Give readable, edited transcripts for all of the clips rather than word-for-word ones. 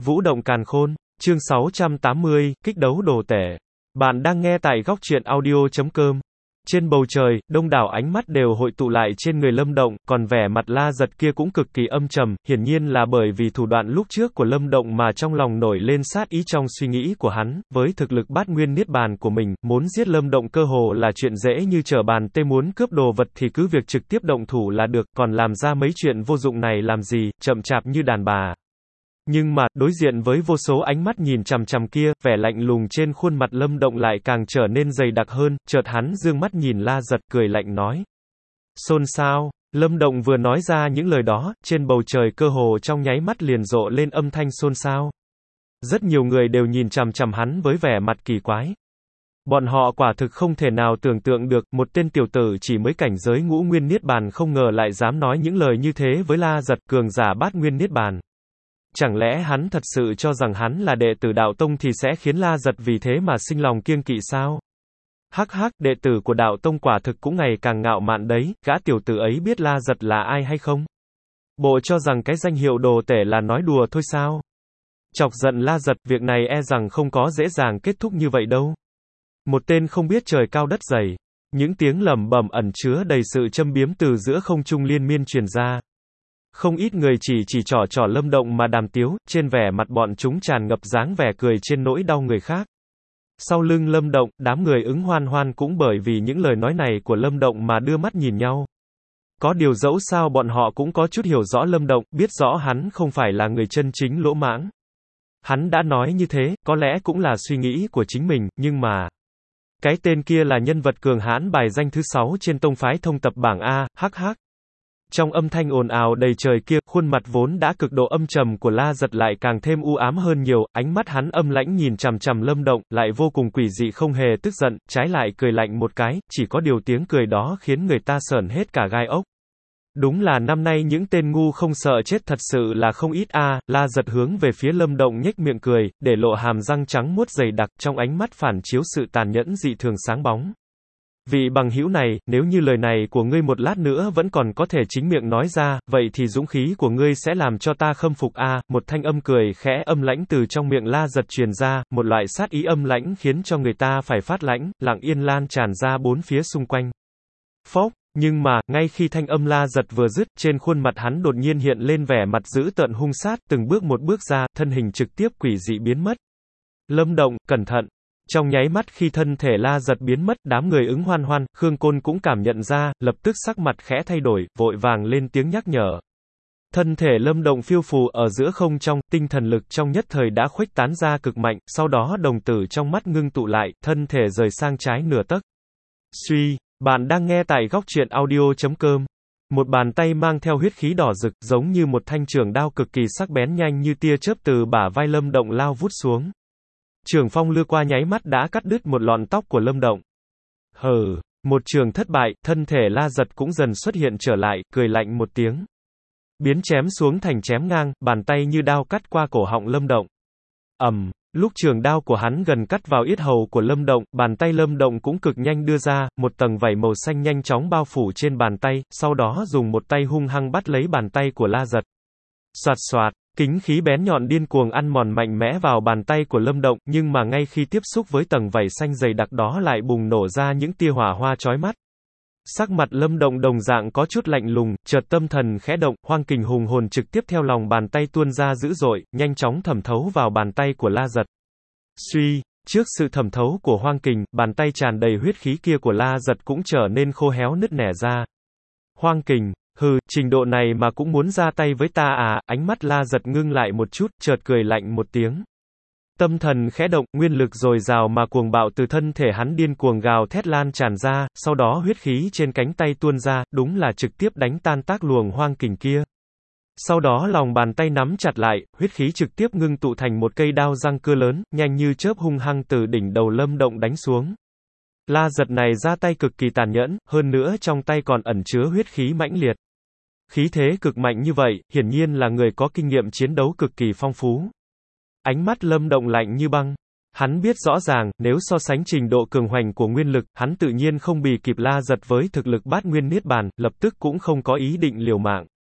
Vũ động càn khôn, chương 680, kích đấu đồ tể. Bạn đang nghe tại góc truyện audio.com. Trên bầu trời, đông đảo ánh mắt đều hội tụ lại trên người Lâm Động, còn vẻ mặt La Giật kia cũng cực kỳ âm trầm, hiển nhiên là bởi vì thủ đoạn lúc trước của Lâm Động mà trong lòng nổi lên sát ý trong suy nghĩ của hắn, với thực lực bát nguyên niết bàn của mình, muốn giết Lâm Động cơ hồ là chuyện dễ như trở bàn tay, muốn cướp đồ vật thì cứ việc trực tiếp động thủ là được, còn làm ra mấy chuyện vô dụng này làm gì, chậm chạp như đàn bà. Nhưng mà, đối diện với vô số ánh mắt nhìn chằm chằm kia, vẻ lạnh lùng trên khuôn mặt Lâm Động lại càng trở nên dày đặc hơn, chợt hắn dương mắt nhìn La Giật, cười lạnh nói. Xôn xao, Lâm Động vừa nói ra những lời đó, trên bầu trời cơ hồ trong nháy mắt liền rộ lên âm thanh xôn xao. Rất nhiều người đều nhìn chằm chằm hắn với vẻ mặt kỳ quái. Bọn họ quả thực không thể nào tưởng tượng được, một tên tiểu tử chỉ mới cảnh giới ngũ nguyên niết bàn không ngờ lại dám nói những lời như thế với La Giật, cường giả bát nguyên niết bàn. Chẳng lẽ hắn thật sự cho rằng hắn là đệ tử đạo tông thì sẽ khiến La Giật vì thế mà sinh lòng kiêng kỵ sao? Hắc hắc, đệ tử của đạo tông quả thực cũng ngày càng ngạo mạn đấy, gã tiểu tử ấy biết La Giật là ai hay không? Bộ cho rằng cái danh hiệu đồ tể là nói đùa thôi sao? Chọc giận La Giật, việc này e rằng không có dễ dàng kết thúc như vậy đâu. Một tên không biết trời cao đất dày. Những tiếng lẩm bẩm ẩn chứa đầy sự châm biếm từ giữa không trung liên miên truyền ra. Không ít người chỉ trỏ Lâm Động mà đàm tiếu, trên vẻ mặt bọn chúng tràn ngập dáng vẻ cười trên nỗi đau người khác. Sau lưng Lâm Động, đám người ứng hoan hoan cũng bởi vì những lời nói này của Lâm Động mà đưa mắt nhìn nhau. Có điều dẫu sao bọn họ cũng có chút hiểu rõ Lâm Động, biết rõ hắn không phải là người chân chính lỗ mãng. Hắn đã nói như thế, có lẽ cũng là suy nghĩ của chính mình, nhưng mà... Cái tên kia là nhân vật cường hãn bài danh thứ 6 trên tông phái thông tập bảng A, hắc hắc. Trong âm thanh ồn ào đầy trời kia, khuôn mặt vốn đã cực độ âm trầm của La Giật lại càng thêm u ám hơn nhiều, ánh mắt hắn âm lãnh nhìn chằm chằm Lâm Động, lại vô cùng quỷ dị không hề tức giận, trái lại cười lạnh một cái, chỉ có điều tiếng cười đó khiến người ta sởn hết cả gai ốc. Đúng là năm nay những tên ngu không sợ chết thật sự là không ít a. La Giật hướng về phía Lâm Động nhếch miệng cười, để lộ hàm răng trắng muốt dày đặc, trong ánh mắt phản chiếu sự tàn nhẫn dị thường sáng bóng. Vị bằng hữu này, nếu như lời này của ngươi một lát nữa vẫn còn có thể chính miệng nói ra, vậy thì dũng khí của ngươi sẽ làm cho ta khâm phục a. Một thanh âm cười khẽ âm lãnh từ trong miệng La Giật truyền ra, một loại sát ý âm lãnh khiến cho người ta phải phát lãnh, lặng yên lan tràn ra bốn phía xung quanh. Phốc, nhưng mà, ngay khi thanh âm La Giật vừa dứt, trên khuôn mặt hắn đột nhiên hiện lên vẻ mặt dữ tợn hung sát, từng bước một bước ra, thân hình trực tiếp quỷ dị biến mất. Lâm Động, cẩn thận. Trong nháy mắt khi thân thể La Giật biến mất, đám người ứng hoan hoan, Khương Côn cũng cảm nhận ra, lập tức sắc mặt khẽ thay đổi, vội vàng lên tiếng nhắc nhở. Thân thể Lâm Động phiêu phù ở giữa không trong, tinh thần lực trong nhất thời đã khuếch tán ra cực mạnh, sau đó đồng tử trong mắt ngưng tụ lại, thân thể rời sang trái nửa tấc. Suy, bạn đang nghe tại góc truyện audio.com. Một bàn tay mang theo huyết khí đỏ rực, giống như một thanh trường đao cực kỳ sắc bén nhanh như tia chớp từ bả vai Lâm Động lao vút xuống. Trường phong lướt qua nháy mắt đã cắt đứt một lọn tóc của Lâm Động. Hừ, một trường thất bại, thân thể La Giật cũng dần xuất hiện trở lại, cười lạnh một tiếng. Biến chém xuống thành chém ngang, bàn tay như đao cắt qua cổ họng Lâm Động. Lúc trường đao của hắn gần cắt vào yết hầu của Lâm Động, bàn tay Lâm Động cũng cực nhanh đưa ra, một tầng vảy màu xanh nhanh chóng bao phủ trên bàn tay, sau đó dùng một tay hung hăng bắt lấy bàn tay của La Giật. Soạt soạt. Kính khí bén nhọn điên cuồng ăn mòn mạnh mẽ vào bàn tay của Lâm Động, nhưng mà ngay khi tiếp xúc với tầng vảy xanh dày đặc đó lại bùng nổ ra những tia hỏa hoa chói mắt. Sắc mặt Lâm Động đồng dạng có chút lạnh lùng, chợt tâm thần khẽ động, hoang kình hùng hồn trực tiếp theo lòng bàn tay tuôn ra dữ dội, nhanh chóng thẩm thấu vào bàn tay của La Giật. Suy, trước sự thẩm thấu của hoang kình, bàn tay tràn đầy huyết khí kia của La Giật cũng trở nên khô héo nứt nẻ ra. Hoang kình. Hừ, trình độ này mà cũng muốn ra tay với ta à, ánh mắt La Giật ngưng lại một chút, chợt cười lạnh một tiếng. Tâm thần khẽ động, nguyên lực dồi dào mà cuồng bạo từ thân thể hắn điên cuồng gào thét lan tràn ra, sau đó huyết khí trên cánh tay tuôn ra, đúng là trực tiếp đánh tan tác luồng hoang kình kia. Sau đó lòng bàn tay nắm chặt lại, huyết khí trực tiếp ngưng tụ thành một cây đao răng cưa lớn, nhanh như chớp hung hăng từ đỉnh đầu Lâm Động đánh xuống. La Giật này ra tay cực kỳ tàn nhẫn, hơn nữa trong tay còn ẩn chứa huyết khí mãnh liệt. Khí thế cực mạnh như vậy, hiển nhiên là người có kinh nghiệm chiến đấu cực kỳ phong phú. Ánh mắt Lâm Động lạnh như băng. Hắn biết rõ ràng, nếu so sánh trình độ cường hoành của nguyên lực, hắn tự nhiên không bì kịp La Giật với thực lực bát nguyên niết bàn, lập tức cũng không có ý định liều mạng.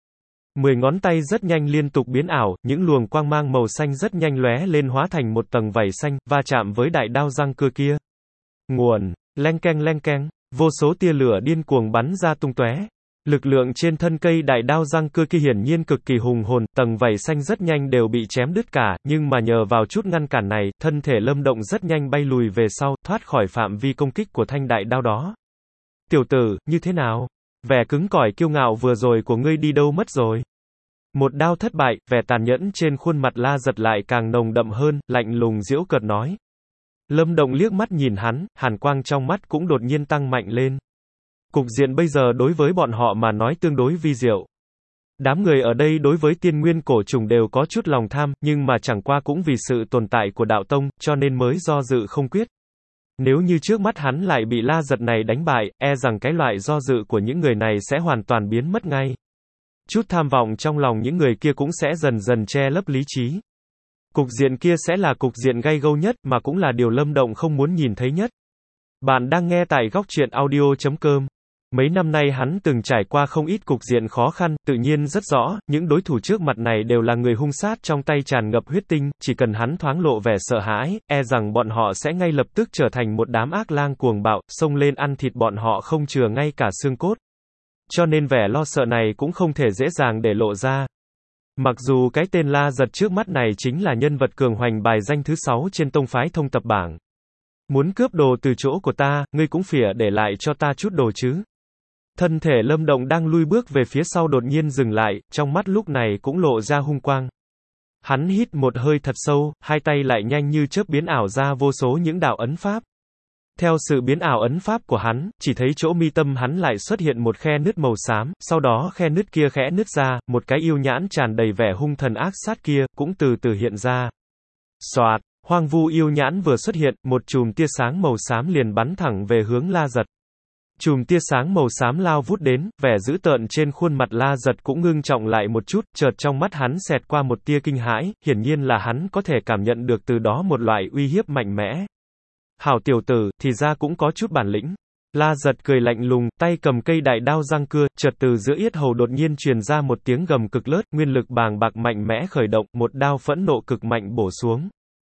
10 ngón tay rất nhanh liên tục biến ảo, những luồng quang mang màu xanh rất nhanh lóe lên hóa thành một tầng vảy xanh, va chạm với đại đao răng cưa kia. Nguồn, leng keng, vô số tia lửa điên cuồng bắn ra tung tóe. Lực lượng trên thân cây đại đao răng cưa kia hiển nhiên cực kỳ hùng hồn, tầng vảy xanh rất nhanh đều bị chém đứt cả, nhưng mà nhờ vào chút ngăn cản này, thân thể Lâm Động rất nhanh bay lùi về sau, thoát khỏi phạm vi công kích của thanh đại đao đó. Tiểu tử, như thế nào? Vẻ cứng cỏi kiêu ngạo vừa rồi của ngươi đi đâu mất rồi? Một đao thất bại, vẻ tàn nhẫn trên khuôn mặt La Giật lại càng nồng đậm hơn, lạnh lùng giễu cợt nói. Lâm Động liếc mắt nhìn hắn, hàn quang trong mắt cũng đột nhiên tăng mạnh lên. Cục diện bây giờ đối với bọn họ mà nói tương đối vi diệu. Đám người ở đây đối với tiên nguyên cổ trùng đều có chút lòng tham, nhưng mà chẳng qua cũng vì sự tồn tại của đạo tông, cho nên mới do dự không quyết. Nếu như trước mắt hắn lại bị La Giật này đánh bại, e rằng cái loại do dự của những người này sẽ hoàn toàn biến mất ngay. Chút tham vọng trong lòng những người kia cũng sẽ dần dần che lấp lý trí. Cục diện kia sẽ là cục diện gay gâu nhất, mà cũng là điều Lâm Động không muốn nhìn thấy nhất. Bạn đang nghe tại góc truyện audio.com. Mấy năm nay hắn từng trải qua không ít cục diện khó khăn, tự nhiên rất rõ, những đối thủ trước mặt này đều là người hung sát trong tay tràn ngập huyết tinh, chỉ cần hắn thoáng lộ vẻ sợ hãi, e rằng bọn họ sẽ ngay lập tức trở thành một đám ác lang cuồng bạo, xông lên ăn thịt bọn họ không chừa ngay cả xương cốt. Cho nên vẻ lo sợ này cũng không thể dễ dàng để lộ ra. Mặc dù cái tên La Giật trước mắt này chính là nhân vật cường hoành bài danh thứ 6 trên tông phái thông tập bảng. Muốn cướp đồ từ chỗ của ta, ngươi cũng phỉa để lại cho ta chút đồ chứ. Thân thể Lâm Động đang lui bước về phía sau đột nhiên dừng lại, trong mắt lúc này cũng lộ ra hung quang. Hắn hít một hơi thật sâu, hai tay lại nhanh như chớp biến ảo ra vô số những đạo ấn pháp. Theo sự biến ảo ấn pháp của hắn, chỉ thấy chỗ mi tâm hắn lại xuất hiện một khe nứt màu xám, sau đó khe nứt kia khẽ nứt ra, một cái yêu nhãn tràn đầy vẻ hung thần ác sát kia, cũng từ từ hiện ra. Soạt, hoang vu yêu nhãn vừa xuất hiện, một chùm tia sáng màu xám liền bắn thẳng về hướng La Giật. Chùm tia sáng màu xám lao vút đến, vẻ dữ tợn trên khuôn mặt La Giật cũng ngưng trọng lại một chút, chợt trong mắt hắn xẹt qua một tia kinh hãi, hiển nhiên là hắn có thể cảm nhận được từ đó một loại uy hiếp mạnh mẽ. Hảo tiểu tử, thì ra cũng có chút bản lĩnh. La Giật cười lạnh lùng, tay cầm cây đại đao răng cưa, chợt từ giữa yết hầu đột nhiên truyền ra một tiếng gầm cực lớn, nguyên lực bàng bạc mạnh mẽ khởi động, một đao phẫn nộ cực mạnh bổ xuống.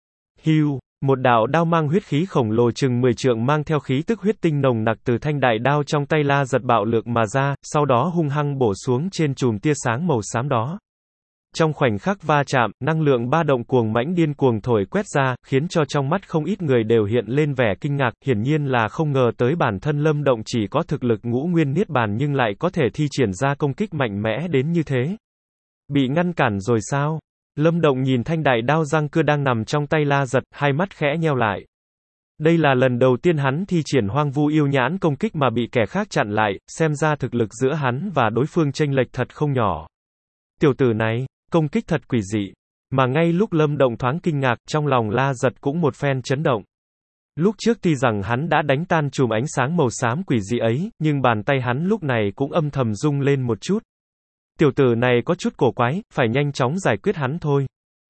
Hưu, một đạo đao mang huyết khí khổng lồ chừng 10 trượng mang theo khí tức huyết tinh nồng nặc từ thanh đại đao trong tay La Giật bạo lực mà ra, sau đó hung hăng bổ xuống trên chùm tia sáng màu xám đó. Trong khoảnh khắc va chạm, năng lượng ba động cuồng mãnh điên cuồng thổi quét ra, khiến cho trong mắt không ít người đều hiện lên vẻ kinh ngạc, hiển nhiên là không ngờ tới bản thân Lâm Động chỉ có thực lực ngũ nguyên niết bàn nhưng lại có thể thi triển ra công kích mạnh mẽ đến như thế. Bị ngăn cản rồi sao? Lâm Động nhìn thanh đại đao răng cưa đang nằm trong tay La Giật, hai mắt khẽ nheo lại. Đây là lần đầu tiên hắn thi triển hoang vu yêu nhãn công kích mà bị kẻ khác chặn lại, xem ra thực lực giữa hắn và đối phương chênh lệch thật không nhỏ. Tiểu tử này, công kích thật quỷ dị. Mà ngay lúc Lâm Động thoáng kinh ngạc, trong lòng La Giật cũng một phen chấn động. Lúc trước tuy rằng hắn đã đánh tan chùm ánh sáng màu xám quỷ dị ấy, nhưng bàn tay hắn lúc này cũng âm thầm rung lên một chút. Tiểu tử này có chút cổ quái, phải nhanh chóng giải quyết hắn thôi.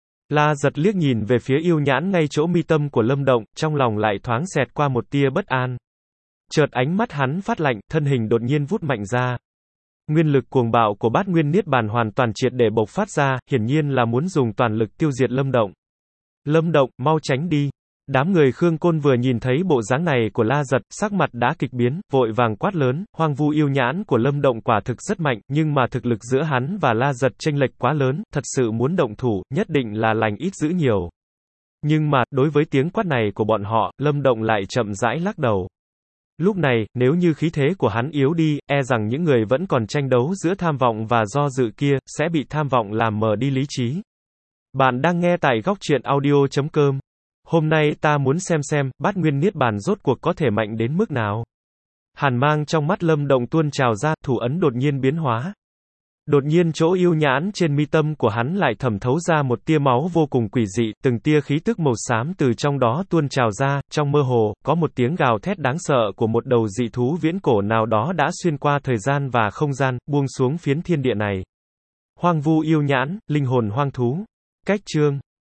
La Giật liếc nhìn về phía yêu nhãn ngay chỗ mi tâm của Lâm Động, trong lòng lại thoáng xẹt qua một tia bất an. Chợt ánh mắt hắn phát lạnh, thân hình đột nhiên vút mạnh ra. Nguyên lực cuồng bạo của Bát Nguyên Niết Bàn hoàn toàn triệt để bộc phát ra, hiển nhiên là muốn dùng toàn lực tiêu diệt Lâm Động. Lâm Động, mau tránh đi. Đám người Khương Côn vừa nhìn thấy bộ dáng này của La Giật, sắc mặt đã kịch biến, vội vàng quát lớn, hoang vu yêu nhãn của Lâm Động quả thực rất mạnh, nhưng mà thực lực giữa hắn và La Giật chênh lệch quá lớn, thật sự muốn động thủ, nhất định là lành ít dữ nhiều. Nhưng mà, đối với tiếng quát này của bọn họ, Lâm Động lại chậm rãi lắc đầu. Lúc này, nếu như khí thế của hắn yếu đi, e rằng những người vẫn còn tranh đấu giữa tham vọng và do dự kia, sẽ bị tham vọng làm mờ đi lý trí. Bạn đang nghe tại góc truyện audio.com. Hôm nay ta muốn xem, Bát Nguyên Niết Bàn rốt cuộc có thể mạnh đến mức nào. Hàn mang trong mắt Lâm Động tuôn trào ra, thủ ấn đột nhiên biến hóa. Đột nhiên chỗ yêu nhãn trên mi tâm của hắn lại thẩm thấu ra một tia máu vô cùng quỷ dị, từng tia khí tức màu xám từ trong đó tuôn trào ra, trong mơ hồ, có một tiếng gào thét đáng sợ của một đầu dị thú viễn cổ nào đó đã xuyên qua thời gian và không gian, buông xuống phiến thiên địa này. Hoang vu yêu nhãn, linh hồn hoang thú. Cách chương